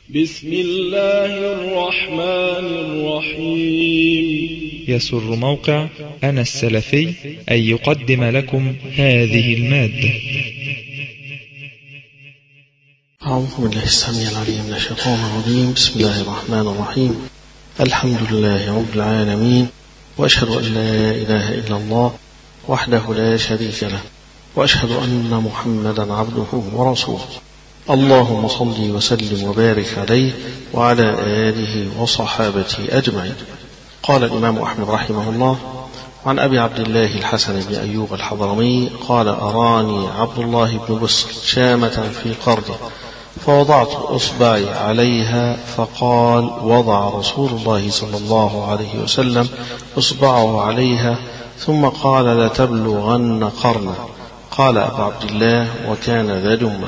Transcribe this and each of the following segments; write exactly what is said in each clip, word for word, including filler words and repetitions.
بسم الله الرحمن الرحيم. يسر موقع أنا السلفي أن يقدم لكم هذه المادة. أعوذ بالله السميع العليم من الشيطان الرجيم. بسم الله الرحمن الرحيم. الحمد لله رب العالمين، وأشهد أن لا إله إلا الله وحده لا شريك له، وأشهد أن محمدا عبده ورسوله. اللهم صل وسلم وبارك عليه وعلى آله وصحابته أجمعين. قال الإمام أحمد رحمه الله عن أبي عبد الله الحسن بن أيوب الحضرمي قال: أراني عبد الله بن بصر شامة في قرنه فوضعت إصبعي عليها، فقال: وضع رسول الله صلى الله عليه وسلم إصبعه عليها ثم قال: لتبلغن قرنه. قال أبو عبد الله: وكان ذا جمة.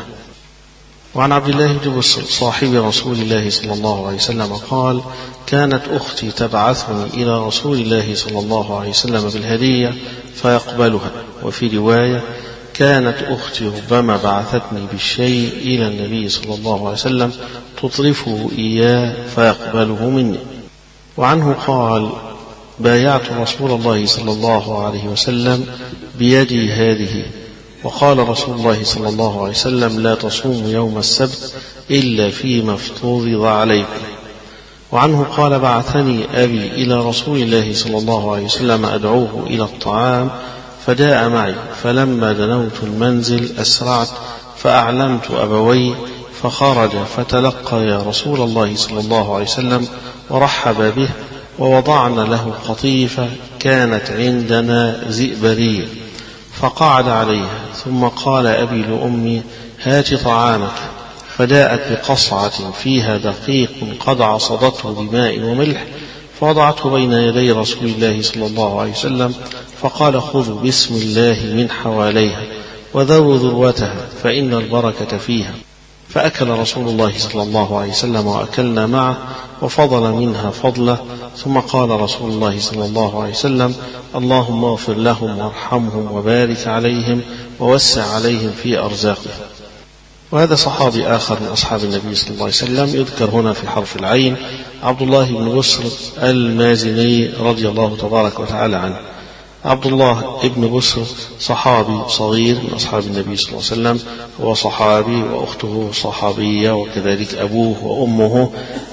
وعن عبد الله بن بصر صاحب رسول الله صلى الله عليه وسلم قال: كانت أختي تبعثني إلى رسول الله صلى الله عليه وسلم بالهدية فيقبلها. وفي رواية: كانت أختي ربما بعثتني بالشيء إلى النبي صلى الله عليه وسلم تطرفه إياه فيقبله مني. وعنه قال: بايعت رسول الله صلى الله عليه وسلم بيدي هذه. وقال رسول الله صلى الله عليه وسلم: لا تصوموا يوم السبت إلا فيما افترض عليكم. وعنه قال: بعثني أبي إلى رسول الله صلى الله عليه وسلم أدعوه إلى الطعام، فجاء معي، فلما دنوت المنزل أسرعت فأعلمت أبوي، فخرج فتلقى رسول الله صلى الله عليه وسلم ورحب به، ووضعنا له قطيفة كانت عندنا زئبرية، فقعد عليها، ثم قال أبي لأمي: هات طعامك. فجاءت بقصعة فيها دقيق قد عصدته بماء وملح، فوضعته بين يدي رسول الله صلى الله عليه وسلم، فقال: خذوا بسم الله من حواليها وذروا ذروتها فإن البركة فيها. فأكل رسول الله صلى الله عليه وسلم وأكلنا معه، وفضل منها فضله، ثم قال رسول الله صلى الله عليه وسلم: اللهم اغفر لهم وارحمهم وبارك عليهم ووسع عليهم في أرزاقهم. وهذا صحابي آخر من أصحاب النبي صلى الله عليه وسلم يذكر هنا في حرف العين، عبد الله بن بصر المازني رضي الله تبارك وتعالى عنه. عبد الله بن بصر صحابي صغير من أصحاب النبي صلى الله عليه وسلم، هو صحابي وأخته صحابية وكذلك أبوه وأمه.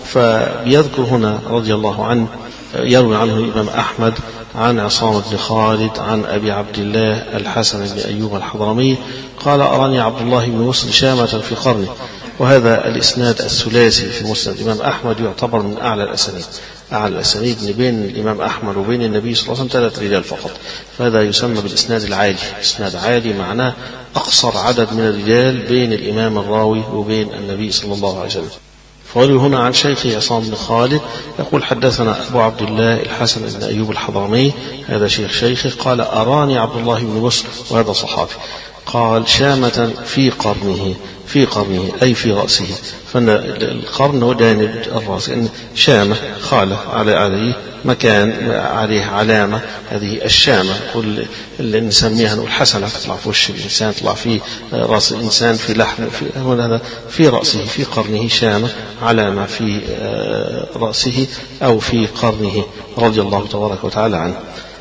فبيذكر هنا رضي الله عنه، يروي عنه الإمام أحمد عن عصام بن خالد عن أبي عبد الله الحسن بن أيوب الحضرمي قال: أراني عبد الله بن بصر شامة في قرنه. وهذا الإسناد الثلاثي في مسند الإمام أحمد يعتبر من أعلى الأسانيد. أعلى الأسانيد بين الإمام أحمد وبين النبي صلى الله عليه وسلم ثلاث رجال فقط، فهذا يسمى بالإسناد العالي. إسناد عالي معناه أقصر عدد من الرجال بين الإمام الراوي وبين النبي صلى الله عليه وسلم. فقالوا هنا عن شيخه عصام بن خالد يقول: حدثنا أبو عبد الله الحسن بن أيوب الحضرمي، هذا شيخ شيخه، قال: أراني عبد الله بن بصر، وهذا صحابي، قال: شامة في قرنه، في قرنه أي في رأسه، فإن القرن هو جانب الرأس، إن شامة خالة على عليه مكان عليه علامة، هذه الشامة. كل اللي نسميها نقول حسنة تطلع في وش الإنسان، تطلع في رأس الإنسان، في لحم، في هذا في رأسه، في قرنه شامة، علامة في رأسه أو في قرنه رضي الله تبارك وتعالى عنه.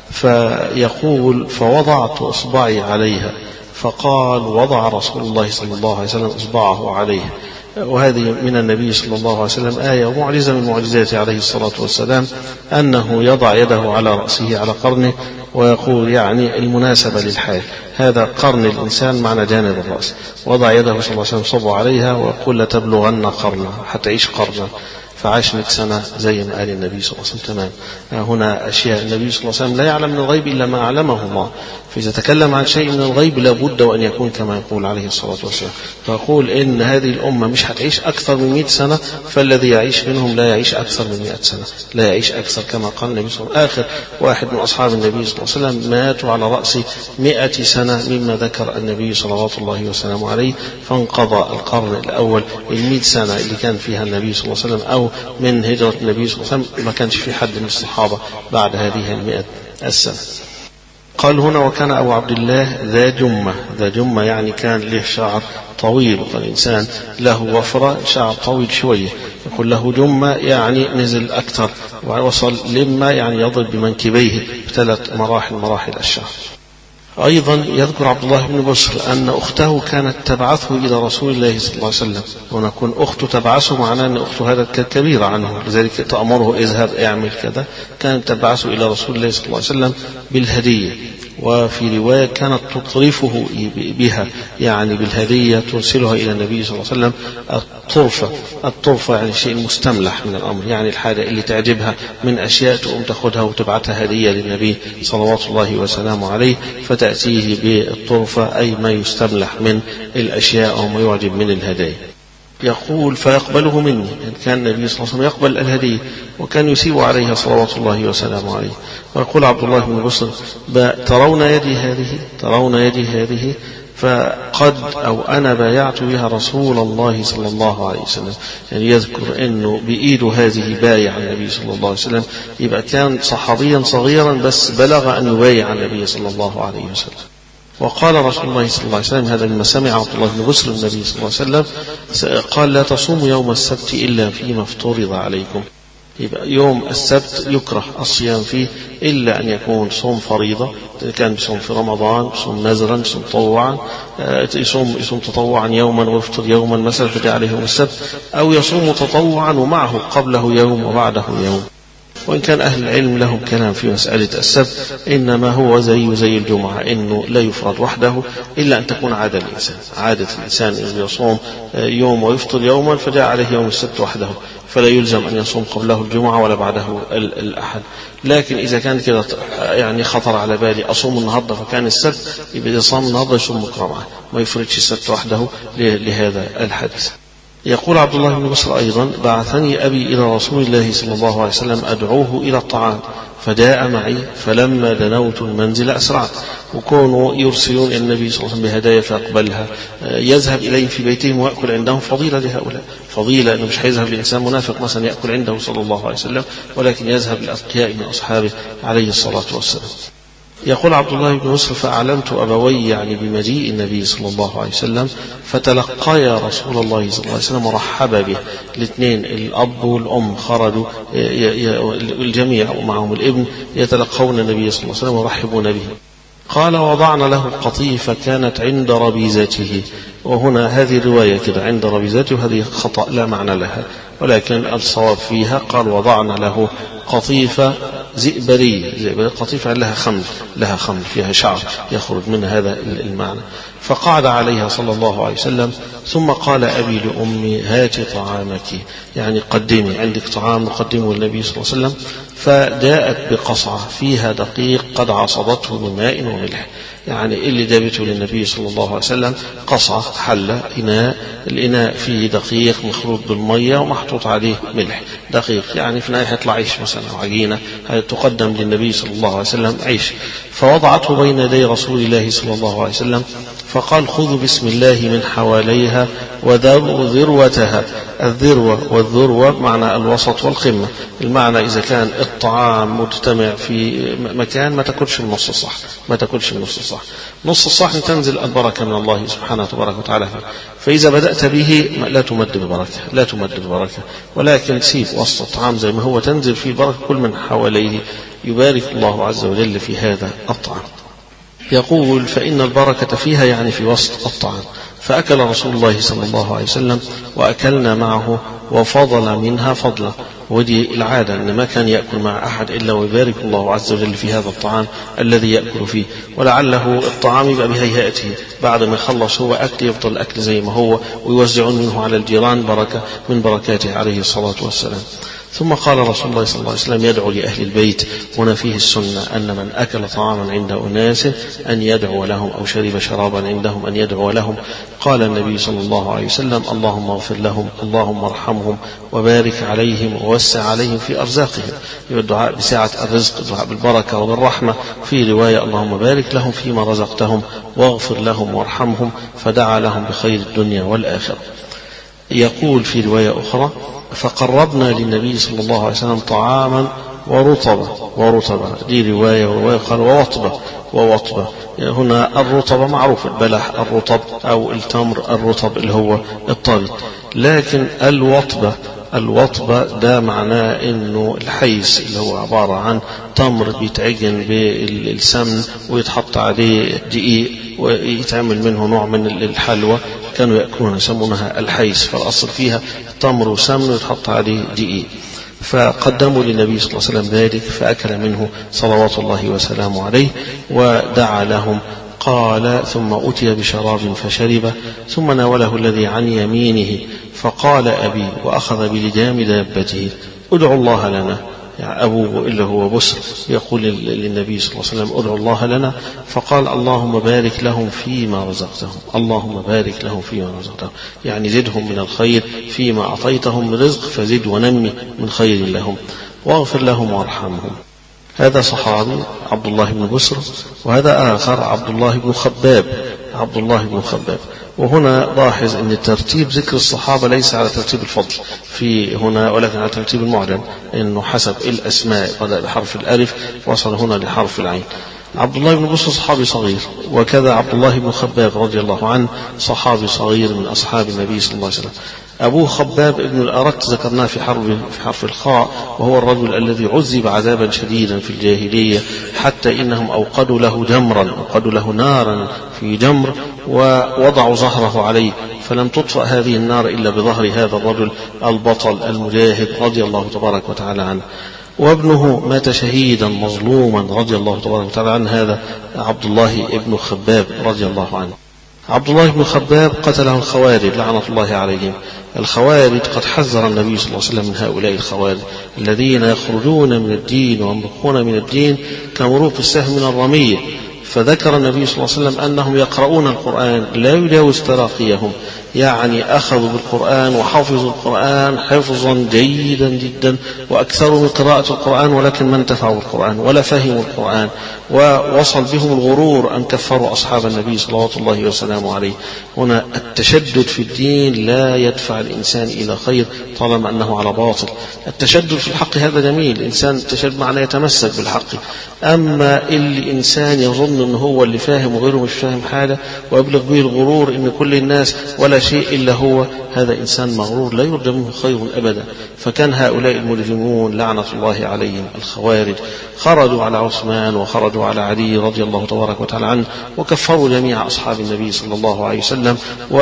فيقول: فوضعت إصبعي عليها، فقال: وضع رسول الله صلى الله عليه وسلم إصبعه عليه. وهذه من النبي صلى الله عليه وسلم آية ومعجزة من معجزاته عليه الصلاة والسلام، أنه يضع يده على رأسه على قرنه، ويقول يعني المناسبة للحال، هذا قرن الإنسان معنى جانب الرأس، وضع يده صلى الله عليه وسلم صبه عليها ويقول: لتبلغن قرنه، حتى يعيش قرنه، فعاش مئة سنة زي ما قال النبي صلى الله عليه وسلم. تمام. هنا أشياء النبي صلى الله عليه وسلم لا يعلم من الغيب إلا ما أعلمه الله، فإذا تكلم عن شيء من الغيب لابد وأن يكون كما يقول عليه الصلاة والسلام. فأقول إن هذه الأمة مش هتعيش أكثر من مئة سنة، فالذي يعيش منهم لا يعيش أكثر من مئة سنة، لا يعيش أكثر، كما قال النبي صلى الله عليه وسلم: آخر واحد من أصحاب النبي صلى الله عليه وسلم ماتوا على رأس مئة سنة مما ذكر النبي صلوات الله وسلامه عليه، فانقضى القرن الأول، المئة سنة اللي كان فيها النبي صلى الله عليه وسلم أو من هجرة النبي صلى الله عليه وسلم، ما كانش في حد من الصحابة بعد هذه المئة السنة. قال هنا: وكان أبو عبد الله ذا جمة. ذا جمة يعني كان له شعر طويل، وكان الإنسان له وفرة شعر طويل شوية، يقول له جمة يعني نزل أكثر، ووصل لما يعني يضرب بمنكبيه بثلاث مراحل مراحل الشهر. أيضا يذكر عبد الله بن بصر أن أخته كانت تبعثه إلى رسول الله صلى الله عليه وسلم، ونكون أخته تبعثه معناه أن أخته هذا كبيرة عنه، لذلك تأمره اذهب اعمل كذا. كانت تبعثه إلى رسول الله صلى الله عليه وسلم بالهدية، وفي رواية كانت تطرفه بها يعني بالهدية، ترسلها إلى النبي صلى الله عليه وسلم. الطرفة الطرفة يعني شيء مستملح من الأمر، يعني الحاجة اللي تعجبها من أشياء تقوم تأخذها وتبعتها هدية للنبي صلوات الله وسلامه عليه، فتأتيه بالطرفة أي ما يستملح من الأشياء أو ما يعجب من الهدايا. يقول فيقبله مني، يعني كان النبي صلى الله عليه وسلم يقبل الهدية وكان يسيب عليها صلوات الله وسلامه عليه. ويقول عبد الله بن بصر ترون يدي هذه ترون يدي هذه فقد أو أنا بايعت بها رسول الله صلى الله عليه وسلم، يعني يذكر أنه بإيده هذه بايع النبي صلى الله عليه وسلم، يبقى كان صحابيا صغيرا بس بلغ أن يبايع النبي صلى الله عليه وسلم. وقال رسول الله صلى الله عليه وسلم، هذا لما سمع عبد الله بن بصر النبي صلى الله عليه وسلم قال لا تصوموا يوم السبت إلا فيما افترض عليكم. يبقى يوم السبت يكره الصيام فيه إلا أن يكون صوم فريضة، كان بصوم في رمضان، بصوم نذرا، بصوم تطوعا، يصوم يصوم تطوعا يوما ويفطر يوما مثلا فجاء عليه يوم السبت، أو يصوم تطوعا ومعه قبله يوم وبعده يوم. وإن كان أهل العلم لهم كلام في مسألة السبت، إنما هو زي زي الجمعة، إنه لا يفرد وحده إلا أن تكون عادة الإنسان عادة الإنسان إنه يصوم يوم ويفطر يوما فجاء عليه يوم السبت وحده، فلا يلزم أن يصوم قبله الجمعة ولا بعده الأحد. لكن إذا كان كده يعني خطر على بالي أصوم النهاردة فكان السبت، يبقى صام النهاردة يصوم بكرة معه، ما يفردش السبت وحده لهذا الحديث. يقول عبد الله بن بصر أيضا بعثني أبي إلى رسول الله صلى الله عليه وسلم أدعوه إلى الطعام فجاء معي، فلما دنوت المنزل أسرعت. وكونوا يرسلون إلى النبي صلى الله عليه وسلم بهدايا فأقبلها، يذهب إليهم في بيتهم ويأكل عندهم، فضيلة لهؤلاء، فضيلة أنه مش هيذهب لإنسان منافق مثلا يأكل عنده صلى الله عليه وسلم، ولكن يذهب للأتقياء من أصحابه عليه الصلاة والسلام. يقول عبد الله بن بصر فأعلمت أبوي يعني بمجيء النبي صلى الله عليه وسلم، فتلقيا رسول الله صلى الله عليه وسلم ورحب به. الاثنين الأب والأم خرجوا الجميع ومعهم الابن يتلقون النبي صلى الله عليه وسلم ويرحبون به. قال وضعنا له قطيفة كانت عند ربيزته، وهنا هذه الرواية كده عند ربيزته، هذه خطأ لا معنى لها، ولكن الصواب فيها قال وضعنا له قطيفة زئبرية، قطيفة لها خمل لها خمل فيها شعر يخرج من هذا المعنى. فقعد عليها صلى الله عليه وسلم، ثم قال أبي لأمي هات طعامك، يعني قدمي عندك طعام نقدمه للنبي صلى الله عليه وسلم. فجاءت بقصعة فيها دقيق قد عصبته بماء وملح، يعني اللي جابته للنبي صلى الله عليه وسلم قصعة حلة إناء، الإناء فيه دقيق مخلوط بالمية ومحطوط عليه ملح دقيق، يعني في النهاية يطلع عيش مثلا أو عجينة، هذا تقدم للنبي صلى الله عليه وسلم عيش. فوضعته بين يدي رسول الله صلى الله عليه وسلم، فقال خذوا بسم الله من حواليها وذروا ذروتها. الذروة والذروة بمعنى الوسط والقمة، المعنى إذا كان الطعام مجتمع في مكان ما تاكلش النص الصح، ما تاكلش النص الصح، نص الصح تنزل البركة من الله سبحانه وتبارك وتعالى. فإذا بدأت به لا تمد البركة لا تمد البركة ولكن سيب وسط الطعام زي ما هو تنزل فيه البركة، كل من حواليه يبارك الله عز وجل في هذا الطعام. يقول فإن البركة فيها يعني في وسط الطعام. فأكل رسول الله صلى الله عليه وسلم وأكلنا معه وفضل منها فضلا، ودي العادة أن ما كان يأكل مع أحد إلا ويبارك الله عز وجل في هذا الطعام الذي يأكل فيه، ولعله الطعام يبقى بهيئته بعد ما يخلص هو أكل يفضل الأكل زي ما هو، ويوزعون منه على الجيران بركة من بركاته عليه الصلاة والسلام. ثم قال رسول الله صلى الله عليه وسلم يدعو لأهل البيت. هنا فيه السنة أن من أكل طعاما عند أناس أن يدعو لهم، أو شرب شرابا عندهم أن يدعو لهم. قال النبي صلى الله عليه وسلم اللهم اغفر لهم، اللهم ارحمهم، وبارك عليهم، ووسع عليهم في أرزاقهم. الدعاء بسعة الرزق، الدعاء بالبركة وبالرحمة. في رواية اللهم بارك لهم فيما رزقتهم واغفر لهم وارحمهم، فدعا لهم بخير الدنيا والآخرة. يقول في رواية أخرى فقربنا للنبي صلى الله عليه وسلم طعاما ورطبة ورطبة دي رواية ورواية قال ووطبة ووطبة. هنا الرطبة معروف البلح الرطب أو التمر الرطب اللي هو الطري، لكن الوطبة الوطبة ده معناه إنه الحيس اللي هو عبارة عن تمر بيتعجن بالسمن ويتحط عليه دقيق ويتعمل منه نوع من الحلوى، كانوا يأكلون يسمونها الحيس، فالأصل فيها تمر وسمن ويتحط عليه دقيق. فقدموا للنبي صلى الله عليه وسلم ذلك فأكل منه صلوات الله وسلامه عليه ودعا لهم. قال ثم أتي بشراب فشرب، ثم ناوله الذي عن يمينه فقال أبي، وأخذ بلجام دابته، ادعوا الله لنا. يعني أبوه إلا هو بسر يقول للنبي صلى الله عليه وسلم ادعوا الله لنا، فقال اللهم بارك لهم فيما رزقتهم، اللهم بارك لهم فيما رزقتهم، يعني زدهم من الخير فيما أعطيتهم من رزق، فزد ونمي من خير لهم، واغفر لهم وارحمهم. هذا صحابي عبد الله بن بسر، وهذا آخر عبد الله بن خباب، عبد الله بن خباب. وهنا لاحظ أن ترتيب ذكر الصحابة ليس على ترتيب الفضل في هنا، ولكن على ترتيب المعجم، أنه حسب الأسماء بدأ بحرف الألف وصل هنا لحرف العين. عبد الله بن بسر صحابي صغير، وكذا عبد الله بن خباب رضي الله عنه صحابي صغير من أصحاب النبي صلى الله عليه وسلم. أبوه خباب ابن الأرت ذكرناه في حرف في حرف الخاء، وهو الرجل الذي عذب عذابا شديدا في الجاهلية، حتى إنهم أوقدوا له جمرا، أوقدوا له نارا في جمر ووضعوا ظهره عليه، فلم تطفأ هذه النار إلا بظهر هذا الرجل البطل المجاهد رضي الله تبارك وتعالى عنه. وابنه مات شهيدا مظلوما رضي الله تبارك وتعالى عنه، هذا عبد الله ابن خباب رضي الله عنه. عبد الله بن خباب قتله الخوارج لعنة الله عليهم. الخوارج قد حذر النبي صلى الله عليه وسلم من هؤلاء الخوارج الذين يخرجون من الدين ويمرقون من الدين كمروق السهم من الرمية. فذكر النبي صلى الله عليه وسلم أنهم يقرؤون القرآن لا يجاوز تراقيهم، يعني أخذوا بالقرآن وحفظوا القرآن حفظا جيدا جدا، وأكثروا من قراءة القرآن، ولكن ما انتفعوا بالقرآن ولا فهموا القرآن، ووصل بهم الغرور أن كفروا أصحاب النبي صلوات الله وسلامه عليه. هنا التشدد في الدين لا يدفع الإنسان إلى خير طالما أنه على باطل. التشدد في الحق هذا جميل، الإنسان التشدد معناه يتمسك بالحق، أما الإنسان يظن أنه هو اللي فاهم وغيره مش فاهم حاجة ويبلغ به الغرور أن كل الناس ولا شيء إلا هو، هذا إنسان مغرور لا يرجى منه خير أبدا. فكان هؤلاء المجرمون لعنة الله عليهم الخوارج خرجوا على عثمان وخرجوا على علي رضي الله تبارك وتعالى عنه، وكفروا جميع أصحاب النبي صلى الله عليه وسلم.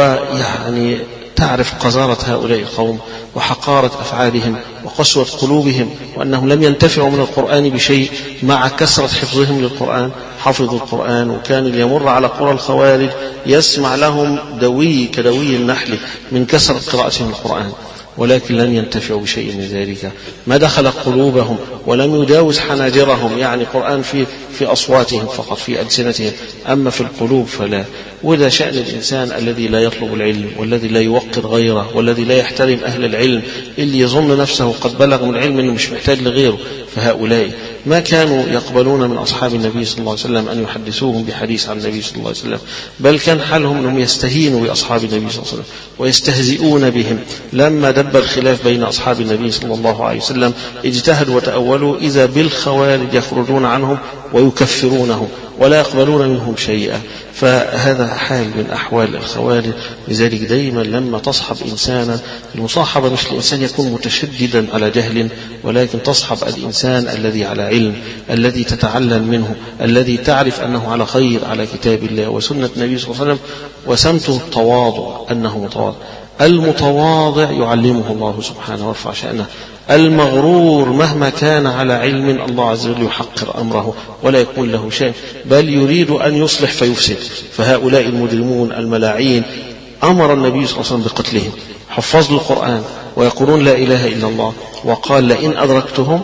ويعني تعرف قذارة هؤلاء القوم وحقارة أفعالهم وقسوة قلوبهم، وأنهم لم ينتفعوا من القرآن بشيء مع كثرة حفظهم للقرآن. حفظوا القرآن، وكان اللي يمر على قرى الخوارج يسمع لهم دوي كدوي النحل من كثرة قراءتهم القرآن، ولكن لن ينتفعوا بشيء من ذلك. ما دخل قلوبهم ولم يجاوز حناجرهم، يعني قرآن في في أصواتهم فقط في ألسنتهم، أما في القلوب فلا. وده شأن الإنسان الذي لا يطلب العلم، والذي لا يوقر غيره، والذي لا يحترم أهل العلم، اللي يظن نفسه قد بلغ من العلم أنه مش محتاج لغيره. فهؤلاء ما كانوا يقبلون من أصحاب النبي صلى الله عليه وسلم أن يحدثوهم بحديث عن النبي صلى الله عليه وسلم، بل كان حالهم أنهم يستهينوا بأصحاب النبي صلى الله عليه وسلم ويستهزئون بهم. لما دب الخلاف بين أصحاب النبي صلى الله عليه وسلم اجتهدوا وتأولوا إذا بالخوارج يخرجون عنهم ويكفرونهم ولا يقبلون منهم شيئا. فهذا حال من أحوال الخوارج. لذلك دائما لما تصحب إنسانا، المصاحبة مش الإنسان يكون متشددا على جهل، ولكن تصحب الإنسان الذي على علم، الذي تتعلم منه، الذي تعرف أنه على خير على كتاب الله وسنة النبي صلى الله عليه وسلم. وسمته التواضع، أنه متواضع. المتواضع يعلمه الله سبحانه ويرفع شأنه. المغرور مهما كان على علم الله عز وجل يحقر أمره ولا يكون له شيء، بل يريد أن يصلح فيفسد. فهؤلاء المجرمون الملاعين أمر النبي صلى الله عليه وسلم بقتلهم، حفظوا القرآن ويقولون لا إله إلا الله، وقال لئن أدركتهم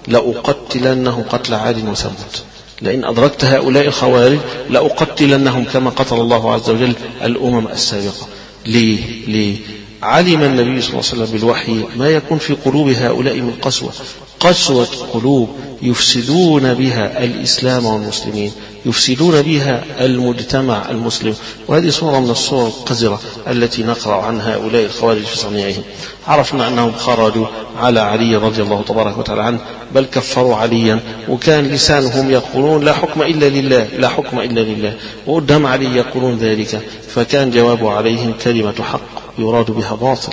لأقتلنهم قتل عاد وثمود. لئن أدركت هؤلاء الخوارج لأقتلنهم كما قتل الله عز وجل الأمم السابقة. ليه؟ ليه؟ علم النبي صلى الله عليه وسلم بالوحي ما يكون في قلوب هؤلاء من قسوة، قسوة قلوب يفسدون بها الإسلام والمسلمين، يفسدون بها المجتمع المسلم. وهذه صورة من الصور القذرة التي نقرأ عن هؤلاء الخوارج في صنيعهم. عرفنا أنهم خرجوا على علي رضي الله تبارك وتعالى عنه، بل كفروا عليا، وكان لسانهم يقولون لا حكم إلا لله، لا حكم إلا لله، وقدام علي يقولون ذلك. فكان جواب عليهم كلمة حق يراد بها باطل،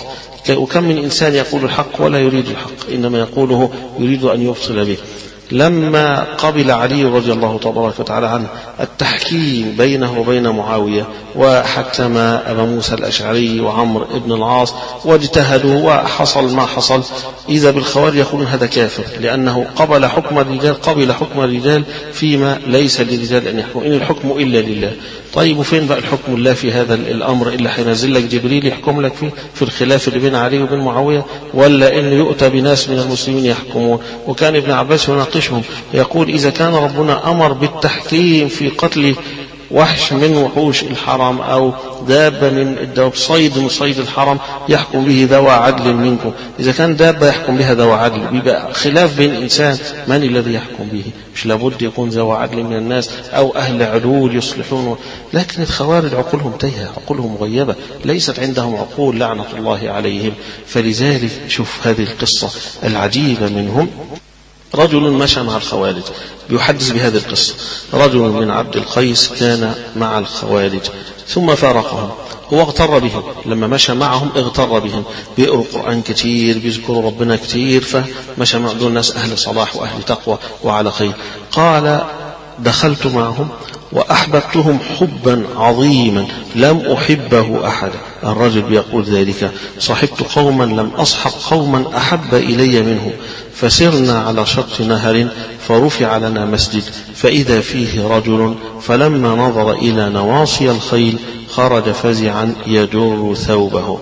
وكم من إنسان يقول الحق ولا يريد الحق، إنما يقوله يريد أن يفصل به. لما قبل علي رضي الله تبارك وتعالى عنه التحكيم بينه وبين معاوية، وحكم أبا موسى الأشعري وعمر بن العاص واجتهدوا وحصل ما حصل، إذا بالخوارج يقولون هذا كافر، لأنه قبل حكم الرجال قبل حكم الرجال فيما ليس للرجال أن يحكموا، إن الحكم إلا لله. طيب وفين بقى الحكم الله في هذا الأمر إلا حينزل لك جبريل يحكم لك فيه في الخلاف اللي بين علي وبين معاوية، ولا إنه يؤتى بناس من المسلمين يحكمون؟ وكان ابن عباس يناقشهم يقول إذا كان ربنا أمر بالتحكيم في قتل وحش من وحوش الحرم أو دابة من الدواب، صيد من صيد الحرم، يحكم به ذوى عدل منكم. إذا كان دابة يحكم بها ذوى عدل، بيبقى خلاف بين إنسان من الذي يحكم به؟ مش لابد يكون ذوى عدل من الناس أو أهل عدول يصلحون. لكن الخوارج عقولهم تايهة، عقولهم مغيبة، ليست عندهم عقول لعنة الله عليهم. فلذلك شوف هذه القصة العجيبة منهم. رجل مشى مع الخوارج بيحدث بهذه القصة. رجل من عبد القيس كان مع الخوارج ثم فارقهم، هو اغتر بهم، لما مشى معهم اغتر بهم، بيقروا القرآن كتير، بيذكروا ربنا كتير، فمشى مع دول ناس أهل صلاح وأهل تقوى وعلى خير. قال دخلت معهم وأحببتهم حبا عظيما لم أحبه أحدا. الرجل بيقول ذلك: صحبت قوما لم أصحب قوما أحب إلي منهم، فسرنا على شط نهر فرفع لنا مسجد فإذا فيه رجل، فلما نظر إلى نواصي الخيل خرج فزعا يجر ثوبه.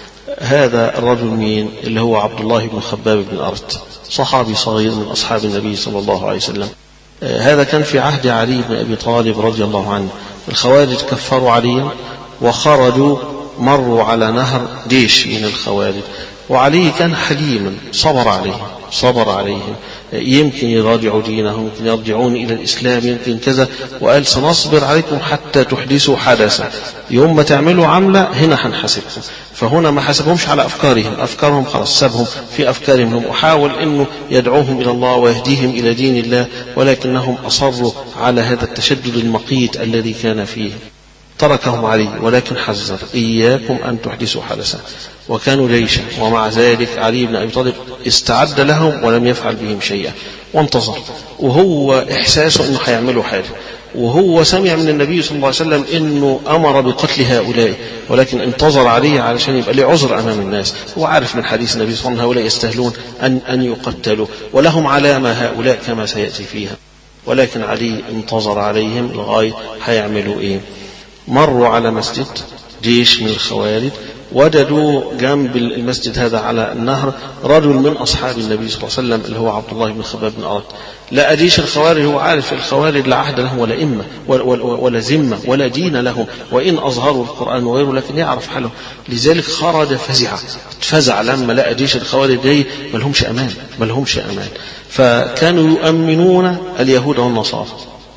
هذا الرجل مين؟ اللي هو عبد الله بن خباب بن أرت، صحابي صغير من أصحاب النبي صلى الله عليه وسلم. هذا كان في عهد علي بن أبي طالب رضي الله عنه. الخوارج كفروا عليا وخرجوا مروا على نهر جيش من الخوارج، وعلي كان حليما صبر عليهم صبر عليهم يمكن يراجعوا دينهم، يمكن يرجعون إلى الإسلام، يمكن كذا، وقال سنصبر عليكم حتى تحدثوا حدثا، يوم ما تعملوا عملة هنا هنحاسبكم. فهنا ما حاسبهمش على أفكارهم، أفكارهم خلاص سابهم في أفكارهم، وحاول أنه يدعوهم إلى الله ويهديهم إلى دين الله، ولكنهم أصروا على هذا التشدد المقيت الذي كان فيه. تركهم علي ولكن حذر: إياكم أن تحدثوا حدثا. وكانوا جيشا، ومع ذلك علي بن أبي طالب استعد لهم ولم يفعل بهم شيئا وانتظر، وهو إحساسه أنه هيعملوا حاجة، وهو سمع من النبي صلى الله عليه وسلم أنه أمر بقتل هؤلاء، ولكن انتظر عليه علشان يبقى له عذر أمام الناس. هو عارف من حديث النبي صلى الله عليه وسلم هؤلاء يستاهلون أن, أن يقتلوا، ولهم علامة هؤلاء كما سيأتي فيها، ولكن علي انتظر عليهم لغاية هيعملوا إيه. مروا على مسجد جيش من الخوارج، وجدوا جنب المسجد هذا على النهر رجل من أصحاب النبي صلى الله عليه وسلم اللي هو عبد الله بن خباب بن أرت. لا جيش الخوارج، هو عارف الخوارج لا عهد لهم ولا إمة ولا ذمة ولا دين لهم، وإن أظهروا القرآن وغيره، لكن يعرف حاله. لذلك خرج فزع فزع لما لقى جيش الخوارج جاي، ما لهمش أمان ما لهمش أمان. فكانوا يؤمنون اليهود والنصارى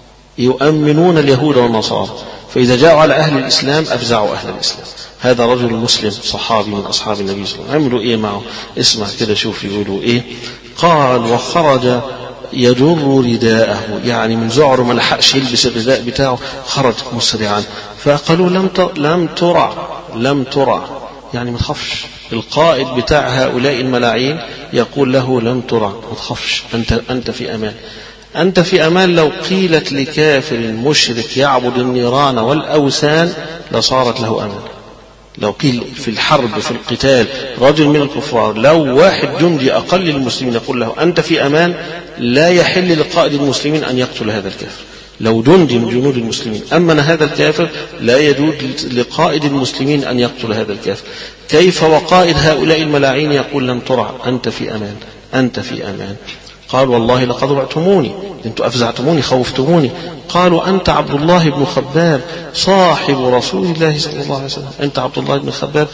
يؤمنون اليهود والنصارى فإذا جاءوا على أهل الإسلام أفزعوا أهل الإسلام. هذا رجل مسلم صحابي من أصحاب النبي صلى الله عليه وسلم. عملوا إيه معه؟ اسمع كده شوف يقولوا إيه. قال: وخرج يجر رداءه، يعني من زعره ما لحقش يلبس الرداء بتاعه، خرج مسرعا. فقالوا: لم لم ترع لم ترع يعني ما تخافش. القائد بتاع هؤلاء الملاعين يقول له: لم ترع، ما تخافش، أنت أنت في أمان أنت في أمان. لو قيلت لكافر مشرك يعبد النيران والأوثان لصارت له أمان. لو قيل في الحرب في القتال رجل من الكفار، لو واحد جندي أقل المسلمين يقول له أنت في أمان، لا يحل لقائد المسلمين أن يقتل هذا الكافر. لو جندي من جنود المسلمين أمن هذا الكافر، لا يجوز لقائد المسلمين أن يقتل هذا الكافر. كيف وقائد هؤلاء الملاعين يقول: لم ترع، أنت في أمان أنت في أمان. قال: والله لقد رعتموني، انتم أفزعتموني خوفتموني. قالوا: أنت عبد الله بن خباب صاحب رسول الله صلى الله عليه وسلم، أنت عبد الله بن خباب.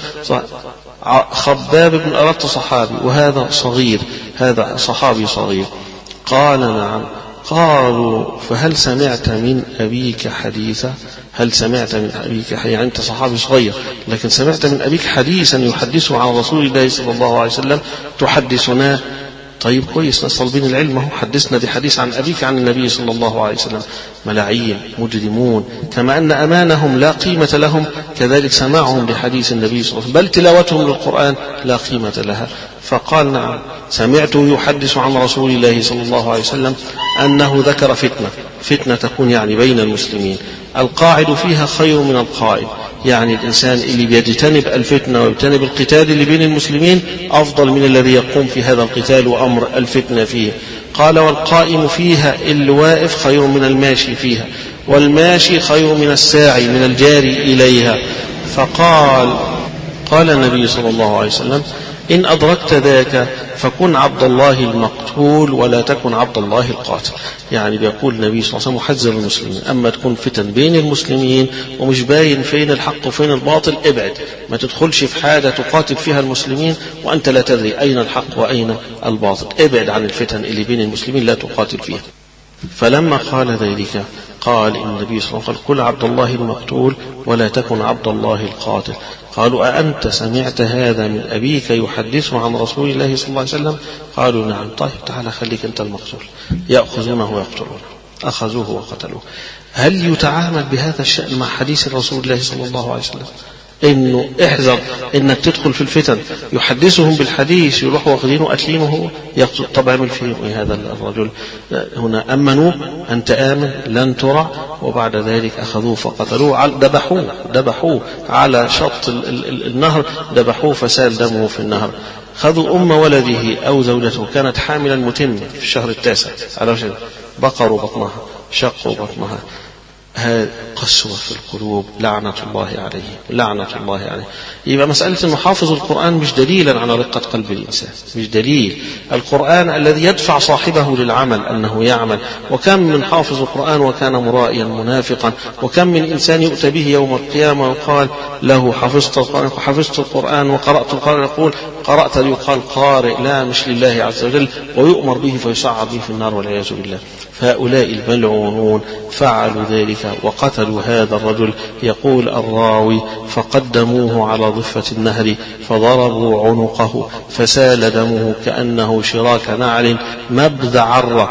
خباب بن أرت صحابي، وهذا صغير، هذا صحابي صغير. قال: نعم. قالوا: فهل سمعت من أبيك حديثا؟ هل سمعت من أبيك حديثا؟ يعني أنت صحابي صغير، لكن سمعت من أبيك حديثا يحدثه عن رسول الله صلى الله عليه وسلم تحدثنا؟ طيب كويس، ناس طالبين العلم اهو، حدثنا بحديث عن أبيك عن النبي صلى الله عليه وسلم. ملاعين مجرمون، كما أن أمانهم لا قيمة لهم كذلك سماعهم لحديث النبي صلى الله عليه وسلم، بل تلاوتهم للقرآن لا قيمة لها. فقال نعم سمعته يحدث عن رسول الله صلى الله عليه وسلم أنه ذكر فتنة، فتنة تكون يعني بين المسلمين، القاعد فيها خير من القائد، يعني الإنسان اللي بيجتنب الفتنة ويجتنب القتال اللي بين المسلمين أفضل من الذي يقوم في هذا القتال وأمر الفتنة فيه. قال والقائم فيها اللي واقف خير من الماشي فيها، والماشي خير من الساعي من الجاري إليها. فقال قال النبي صلى الله عليه وسلم إن أدركت ذاك فكن عبد الله المقتول ولا تكن عبد الله القاتل. يعني بيقول النبي صلى الله عليه وسلم محذر المسلمين، أما تكون فتن بين المسلمين ومش باين فين الحق وفين الباطل ابعد، ما تدخلش في حاجة تقاتل فيها المسلمين وأنت لا تدري أين الحق وأين الباطل، ابعد عن الفتن اللي بين المسلمين لا تقاتل فيها. فلما قال ذلك قال إن النبي صلى الله عليه وسلم قل عبد الله المقتول ولا تكن عبد الله القاتل. قالوا أأنت سمعت هذا من أبيك يحدث عن رسول الله صلى الله عليه وسلم؟ قالوا نعم. طيب تعالى خليك أنت المقتول. يأخذونه ويقتلونه، أخذوه وقتلوه. هل يتعامل بهذا الشأن مع حديث الرسول الله صلى الله عليه وسلم إنه احذر إنك تدخل في الفتن، يحدثهم بالحديث يروحوا واخذينه قاتلينه هو يقتل؟ طب اعمل فيهم إيه هذا الرجل؟ هنا أمنوه أنت آمن لن ترع، وبعد ذلك أخذوه فقتلوه، ذبحوه ذبحوه على شط النهر، ذبحوه فسال دمه في النهر. خذوا أم ولده أو زوجته كانت حاملا متمة في الشهر التاسع على وجه بقروا بطنها شقوا بطنها. هذا قسوة في القلوب لعنة الله عليه لعنة الله عليه. يبقى مسألة أنه حافظ القرآن مش دليلا على رقة قلب الإنسان، مش دليل. القرآن الذي يدفع صاحبه للعمل أنه يعمل. وكم من حافظ القرآن وكان مرائيا منافقا، وكم من إنسان يؤتى به يوم القيامة وقال له حفظت القرآن حفظت القرآن وقرأت القرآن، يقول قرأت ليقال قارئ لا مش لله عز وجل، ويؤمر به فيصعد به في النار والعياذ بالله. فهؤلاء الملعونون فعلوا ذلك وقتلوا هذا الرجل. يقول الراوي فقدموه على ضفة النهر فضربوا عنقه فسال دمه كأنه شراك نعل مبذعر،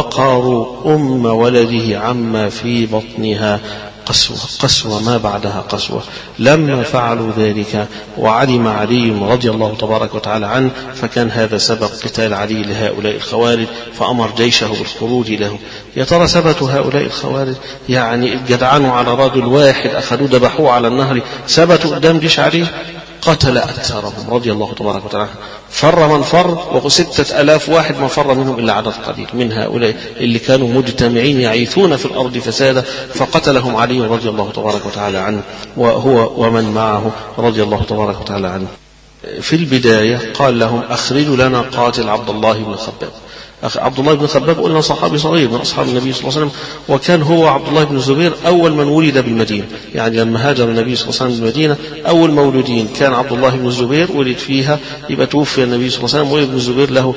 وبقروا أم ولده عما في بطنها. قسوة قسوة ما بعدها قسوة. لما فعلوا ذلك وعلم علي رضي الله تبارك وتعالى عنه، فكان هذا سبب قتال علي لهؤلاء الخوارج، فأمر جيشه بالخروج له. يا ترى ثبتوا هؤلاء الخوارج؟ يعني جدعنوا على رجل واحد أخذوه ذبحوه على النهر، ثبتوا قدام جيش علي؟ قتل أكثرهم رضي الله تبارك وتعالى. فر من فر، وستة ألاف واحد ما فر منهم إلا عدد قليل من هؤلاء اللي كانوا مجتمعين يعيثون في الأرض فسادا، فقتلهم علي رضي الله تبارك وتعالى عنه وهو ومن معه رضي الله تبارك وتعالى عنه. في البداية قال لهم أخرجوا لنا قاتل عبد الله بن خباب. عبد الله بن خباب قلنا صحابي صغير من أصحاب النبي صلى الله عليه وسلم، وكان هو عبد الله بن الزبير أول من ولد بالمدينة. يعني لما هاجر النبي صلى الله عليه وسلم بالمدينة أول مولودين كان عبد الله بن الزبير ولد فيها، يبقى توفي النبي صلى الله عليه وسلم ولد بن الزبير له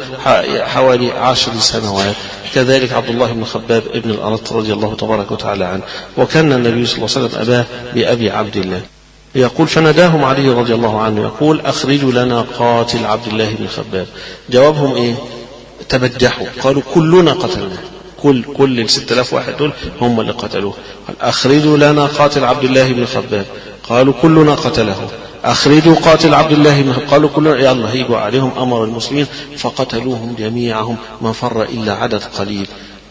حوالي عشر سنوات. كذلك عبد الله بن خباب ابن الأرط رضي الله تبارك وتعالى عنه، وكان النبي صلى الله عليه وسلم أباه بأبي عبد الله. يقول فناداهم علي رضي الله عنه يقول أخرجوا لنا قاتل عبد الله بن خباب. جوابهم إيه؟ تبجحوا، قالوا كلنا قتلنا، كل كل الستة آلاف واحد دول هم اللي قتلوه. قال أخرجوا لنا قاتل عبد الله بن خباب، قالوا كلنا قتله. أخرجوا قاتل عبد الله بن خباب، قالوا كلنا، يا الله هيجوا عليهم أمر المسلمين فقتلوهم جميعهم ما فر إلا عدد قليل.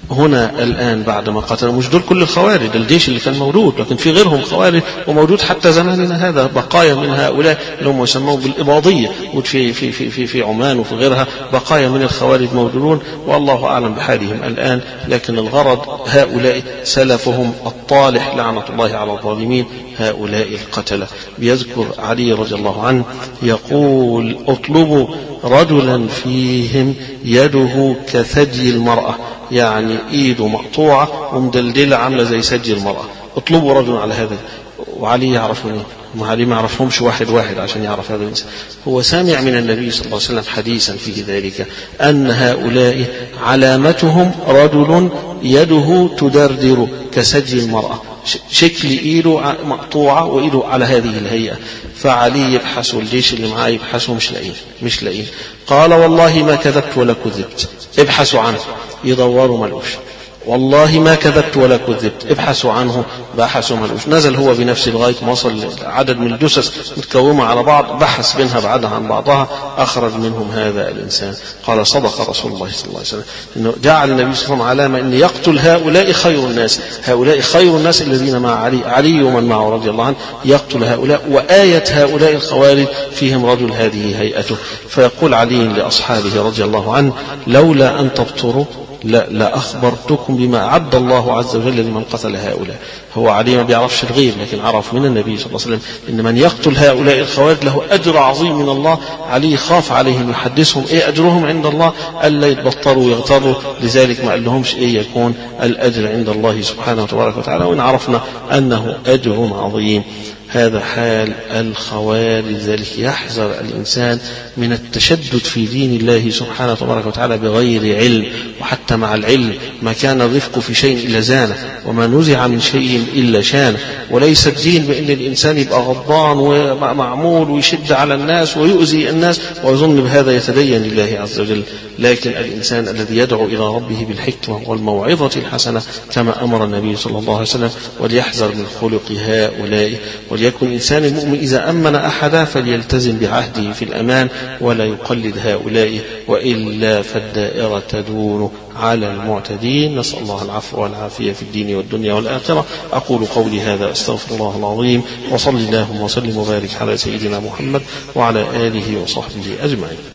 هنا الآن بعد ما قتلوا، مش دول كل الخوارج، الجيش اللي كان موجود، لكن في غيرهم خوارج وموجود حتى زماننا هذا، بقايا من هؤلاء اللي هم يسمون بالإباضية في في في في في عمان وفي غيرها، بقايا من الخوارج موجودون، والله أعلم بحالهم الآن. لكن الغرض هؤلاء سلفهم الطالح لعنة الله على الظالمين، هؤلاء القتلة. بيذكر علي رضي الله عنه يقول اطلبوا رجلا فيهم يده كثدي المرأة، يعني ايده مقطوعة ومدلدلة عاملة زي ثدي المرأة، اطلبوا رجلا على هذا. وعلي يعرفون، علي ما يعرفهمش واحد واحد عشان يعرف هذا الإنسان. هو سامع من النبي صلى الله عليه وسلم حديثا في ذلك أن هؤلاء علامتهم رجل يده تدردر كثدي المرأة، شكل إيده مقطوعة وإيده على هذه الهيئة. فعلي يبحث والجيش اللي معاه يبحثوا مش لاقين مش لاقين قال والله ما كذبت ولا كذبت، ابحثوا عنه، يدوروا ملوش، والله ما كذبت ولا كذبت، ابحثوا عنه، بحثوا ملوش. نزل هو بنفسه لغاية ما وصل عدد من الجثث متكومة على بعض، بحث بينها بعدها عن بعضها، أخرج منهم هذا الإنسان. قال صدق رسول الله صلى الله عليه وسلم، إنه جعل النبي صلى الله عليه وسلم علامة أن يقتل هؤلاء خير الناس، هؤلاء خير الناس الذين مع علي، علي ومن معه رضي الله عنه يقتل هؤلاء، وآية هؤلاء الخوارج فيهم رجل هذه هيئته. فيقول علي لأصحابه رضي الله عنه لولا أن تبطروا لا, لا أخبرتكم بما أعد الله عز وجل لمن قتل هؤلاء. هو علي ما بيعرفش الغيب، لكن عرف من النبي صلى الله عليه وسلم إن من يقتل هؤلاء الخوارج له أجر عظيم من الله. علي خاف عليهم يحدثهم إيه أجرهم عند الله، ألا يتبطروا ويغتروا، لذلك ما قال لهمش إيه يكون الأجر عند الله سبحانه وتبارك وتعالى. وإن عرفنا أنه أجر عظيم. هذا حال الخوارج، ذلك يحذر الإنسان من التشدد في دين الله سبحانه وتبارك وتعالى بغير علم، وحتى مع العلم ما كان الرفق في شيء إلا زانه، وما نزع من شيء إلا شانه. وليس الدين بأن الإنسان يبقى غضبان ومعمول ويشد على الناس ويؤذي الناس ويظن بهذا يتدين لله عز وجل، لكن الإنسان الذي يدعو إلى ربه بالحكمة والموعظة الحسنة كما أمر النبي صلى الله عليه وسلم، وليحذر من خلق هؤلاء. وليكن الإنسان المؤمن إذا أمن أحدا فليلتزم بعهده في الأمان ولا يقلد هؤلاء، وإلا فالدائرة تدور على المعتدين. نسأل الله العفو والعافية في الدين والدنيا والآخرة. أقول قولي هذا أستغفر الله العظيم، وصلي اللهم وسلم وبارك على سيدنا محمد وعلى آله وصحبه أجمعين.